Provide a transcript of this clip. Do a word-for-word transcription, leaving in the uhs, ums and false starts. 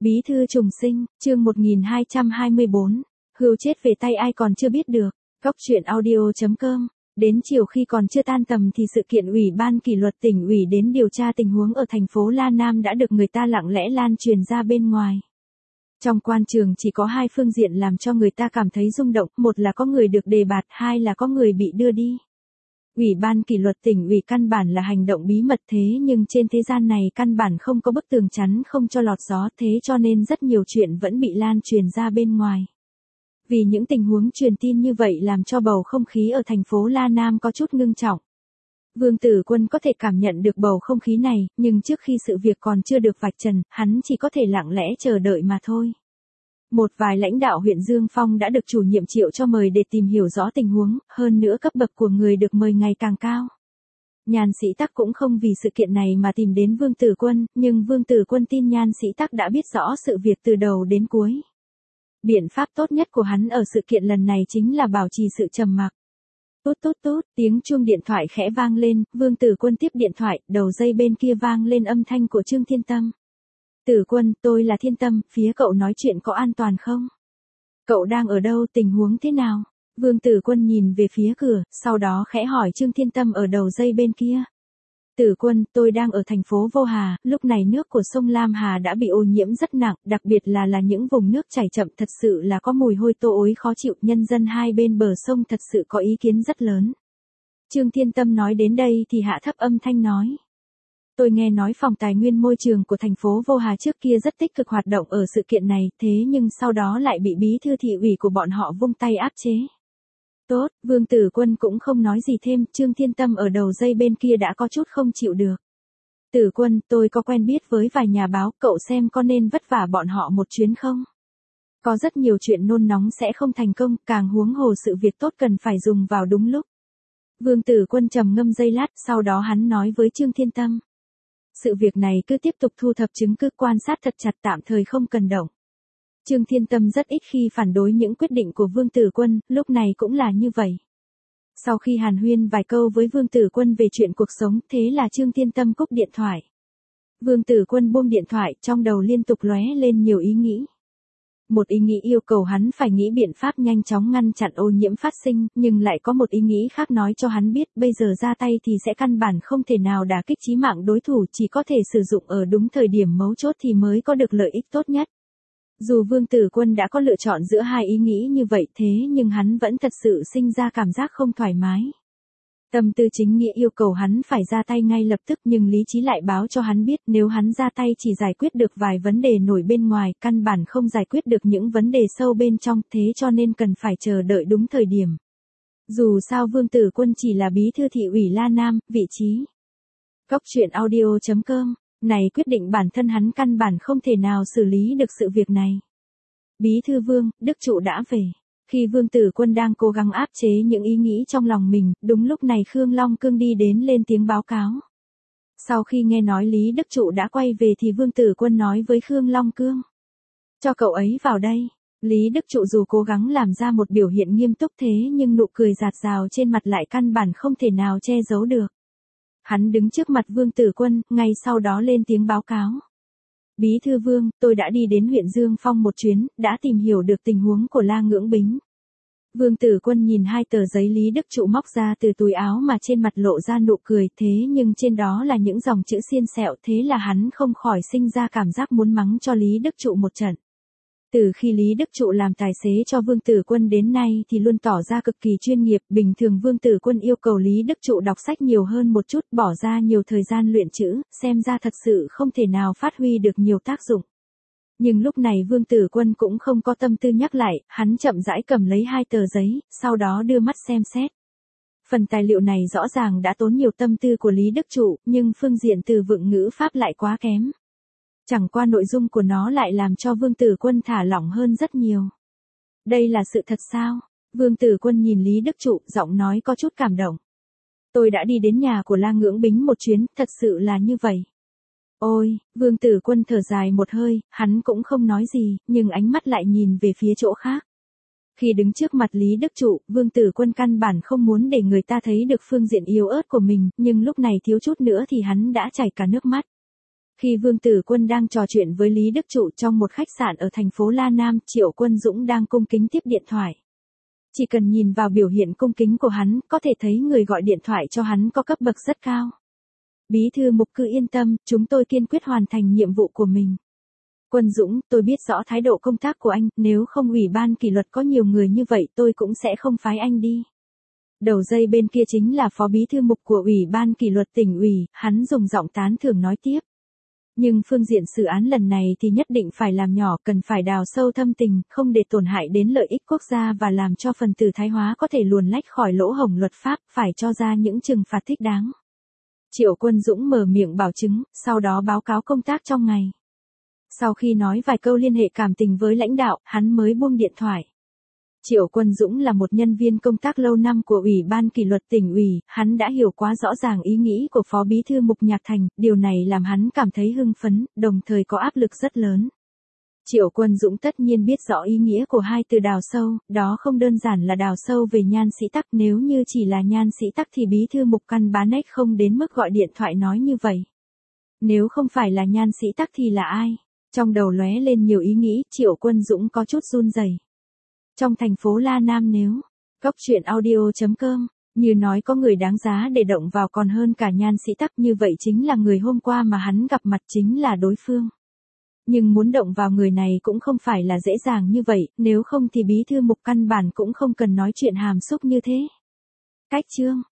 Bí thư trùng sinh, chương một nghìn hai trăm hai mươi bốn, hươu chết về tay ai còn chưa biết được, góc truyện audio chấm com. Đến chiều khi còn chưa tan tầm thì sự kiện Ủy ban kỷ luật tỉnh ủy đến điều tra tình huống ở thành phố La Nam đã được người ta lặng lẽ lan truyền ra bên ngoài. Trong quan trường chỉ có hai phương diện làm cho người ta cảm thấy rung động, một là có người được đề bạt, hai là có người bị đưa đi. Ủy ban kỷ luật tỉnh ủy căn bản là hành động bí mật thế nhưng trên thế gian này căn bản không có bức tường chắn không cho lọt gió thế cho nên rất nhiều chuyện vẫn bị lan truyền ra bên ngoài. Vì những tình huống truyền tin như vậy làm cho bầu không khí ở thành phố La Nam có chút ngưng trọng. Vương Tử Quân có thể cảm nhận được bầu không khí này, nhưng trước khi sự việc còn chưa được vạch trần, hắn chỉ có thể lặng lẽ chờ đợi mà thôi. Một vài lãnh đạo huyện Dương Phong đã được chủ nhiệm Triệu cho mời để tìm hiểu rõ tình huống, hơn nữa cấp bậc của người được mời ngày càng cao. Nhan Sĩ Tắc cũng không vì sự kiện này mà tìm đến Vương Tử Quân, nhưng Vương Tử Quân tin Nhan Sĩ Tắc đã biết rõ sự việc từ đầu đến cuối. Biện pháp tốt nhất của hắn ở sự kiện lần này chính là bảo trì sự trầm mặc. Tút tút tút, tiếng chuông điện thoại khẽ vang lên, Vương Tử Quân tiếp điện thoại, đầu dây bên kia vang lên âm thanh của Trương Thiên Tâm. Tử Quân, tôi là Thiên Tâm, phía cậu nói chuyện có an toàn không? Cậu đang ở đâu, tình huống thế nào? Vương Tử Quân nhìn về phía cửa, sau đó khẽ hỏi Trương Thiên Tâm ở đầu dây bên kia. Tử Quân, tôi đang ở thành phố Vô Hà, lúc này nước của sông Lam Hà đã bị ô nhiễm rất nặng, đặc biệt là là những vùng nước chảy chậm thật sự là có mùi hôi tô ối khó chịu, nhân dân hai bên bờ sông thật sự có ý kiến rất lớn. Trương Thiên Tâm nói đến đây thì hạ thấp âm thanh nói. Tôi nghe nói phòng tài nguyên môi trường của thành phố Vô Hà trước kia rất tích cực hoạt động ở sự kiện này, thế nhưng sau đó lại bị bí thư thị ủy của bọn họ vung tay áp chế. Tốt, Vương Tử Quân cũng không nói gì thêm, Trương Thiên Tâm ở đầu dây bên kia đã có chút không chịu được. Tử Quân, tôi có quen biết với vài nhà báo, cậu xem có nên vất vả bọn họ một chuyến không? Có rất nhiều chuyện nôn nóng sẽ không thành công, càng huống hồ sự việc tốt cần phải dùng vào đúng lúc. Vương Tử Quân trầm ngâm giây lát, sau đó hắn nói với Trương Thiên Tâm. Sự việc này cứ tiếp tục thu thập chứng cứ quan sát thật chặt tạm thời không cần động. Trương Thiên Tâm rất ít khi phản đối những quyết định của Vương Tử Quân, lúc này cũng là như vậy. Sau khi hàn huyên vài câu với Vương Tử Quân về chuyện cuộc sống, thế là Trương Thiên Tâm cúp điện thoại. Vương Tử Quân buông điện thoại, trong đầu liên tục lóe lên nhiều ý nghĩ. Một ý nghĩ yêu cầu hắn phải nghĩ biện pháp nhanh chóng ngăn chặn ô nhiễm phát sinh, nhưng lại có một ý nghĩ khác nói cho hắn biết bây giờ ra tay thì sẽ căn bản không thể nào đả kích chí mạng đối thủ, chỉ có thể sử dụng ở đúng thời điểm mấu chốt thì mới có được lợi ích tốt nhất. Dù Vương Tử Quân đã có lựa chọn giữa hai ý nghĩ như vậy thế nhưng hắn vẫn thật sự sinh ra cảm giác không thoải mái. Tâm tư chính nghĩa yêu cầu hắn phải ra tay ngay lập tức nhưng lý trí lại báo cho hắn biết nếu hắn ra tay chỉ giải quyết được vài vấn đề nổi bên ngoài, căn bản không giải quyết được những vấn đề sâu bên trong, thế cho nên cần phải chờ đợi đúng thời điểm. Dù sao Vương Tử Quân chỉ là bí thư thị ủy La Nam, vị trí. Góc truyện audio chấm com, này quyết định bản thân hắn căn bản không thể nào xử lý được sự việc này. Bí thư Vương, Đức Trụ đã về. Khi Vương Tử Quân đang cố gắng áp chế những ý nghĩ trong lòng mình, đúng lúc này Khương Long Cương đi đến lên tiếng báo cáo. Sau khi nghe nói Lý Đức Trụ đã quay về thì Vương Tử Quân nói với Khương Long Cương. Cho cậu ấy vào đây. Lý Đức Trụ dù cố gắng làm ra một biểu hiện nghiêm túc thế nhưng nụ cười rạt rào trên mặt lại căn bản không thể nào che giấu được. Hắn đứng trước mặt Vương Tử Quân, ngay sau đó lên tiếng báo cáo. Bí thư Vương, tôi đã đi đến huyện Dương Phong một chuyến, đã tìm hiểu được tình huống của La Ngưỡng Bính. Vương Tử Quân nhìn hai tờ giấy Lý Đức Trụ móc ra từ túi áo mà trên mặt lộ ra nụ cười thế nhưng trên đó là những dòng chữ xiên xẹo thế là hắn không khỏi sinh ra cảm giác muốn mắng cho Lý Đức Trụ một trận. Từ khi Lý Đức Trụ làm tài xế cho Vương Tử Quân đến nay thì luôn tỏ ra cực kỳ chuyên nghiệp, bình thường Vương Tử Quân yêu cầu Lý Đức Trụ đọc sách nhiều hơn một chút, bỏ ra nhiều thời gian luyện chữ, xem ra thật sự không thể nào phát huy được nhiều tác dụng. Nhưng lúc này Vương Tử Quân cũng không có tâm tư nhắc lại, hắn chậm rãi cầm lấy hai tờ giấy, sau đó đưa mắt xem xét. Phần tài liệu này rõ ràng đã tốn nhiều tâm tư của Lý Đức Trụ, nhưng phương diện từ vựng ngữ pháp lại quá kém. Chẳng qua nội dung của nó lại làm cho Vương Tử Quân thả lỏng hơn rất nhiều. Đây là sự thật sao? Vương Tử Quân nhìn Lý Đức Trụ, giọng nói có chút cảm động. Tôi đã đi đến nhà của La Ngưỡng Bính một chuyến, thật sự là như vậy. Ôi, Vương Tử Quân thở dài một hơi, hắn cũng không nói gì, nhưng ánh mắt lại nhìn về phía chỗ khác. Khi đứng trước mặt Lý Đức Trụ, Vương Tử Quân căn bản không muốn để người ta thấy được phương diện yếu ớt của mình, nhưng lúc này thiếu chút nữa thì hắn đã chảy cả nước mắt. Khi Vương Tử Quân đang trò chuyện với Lý Đức Trụ trong một khách sạn ở thành phố La Nam, Triệu Quân Dũng đang cung kính tiếp điện thoại. Chỉ cần nhìn vào biểu hiện cung kính của hắn, có thể thấy người gọi điện thoại cho hắn có cấp bậc rất cao. Bí thư Mục cứ yên tâm, chúng tôi kiên quyết hoàn thành nhiệm vụ của mình. Quân Dũng, tôi biết rõ thái độ công tác của anh, nếu không ủy ban kỷ luật có nhiều người như vậy tôi cũng sẽ không phái anh đi. Đầu dây bên kia chính là Phó Bí thư Mục của Ủy ban kỷ luật tỉnh ủy, hắn dùng giọng tán thưởng nói tiếp. Nhưng phương diện xử án lần này thì nhất định phải làm nhỏ, cần phải đào sâu thâm tình, không để tổn hại đến lợi ích quốc gia và làm cho phần tử thái hóa có thể luồn lách khỏi lỗ hổng luật pháp, phải cho ra những trừng phạt thích đáng. Triệu Quân Dũng mở miệng bảo chứng, sau đó báo cáo công tác trong ngày. Sau khi nói vài câu liên hệ cảm tình với lãnh đạo, hắn mới buông điện thoại. Triệu Quân Dũng là một nhân viên công tác lâu năm của Ủy ban kỷ luật tỉnh ủy, hắn đã hiểu quá rõ ràng ý nghĩ của Phó Bí thư Mục Nhạc Thành, điều này làm hắn cảm thấy hưng phấn, đồng thời có áp lực rất lớn. Triệu Quân Dũng tất nhiên biết rõ ý nghĩa của hai từ đào sâu, đó không đơn giản là đào sâu về nhan sĩ tắc, nếu như chỉ là nhan sĩ tắc thì Bí thư Mục căn bán ếch không đến mức gọi điện thoại nói như vậy. Nếu không phải là nhan sĩ tắc thì là ai? Trong đầu lóe lên nhiều ý nghĩ, Triệu Quân Dũng có chút run rẩy. Trong thành phố La Nam nếu, góc truyện audio chấm com, như nói có người đáng giá để động vào còn hơn cả nhan sĩ tắc, như vậy chính là người hôm qua mà hắn gặp mặt chính là đối phương. Nhưng muốn động vào người này cũng không phải là dễ dàng như vậy, nếu không thì Bí thư Mục căn bản cũng không cần nói chuyện hàm xúc như thế. Cách chương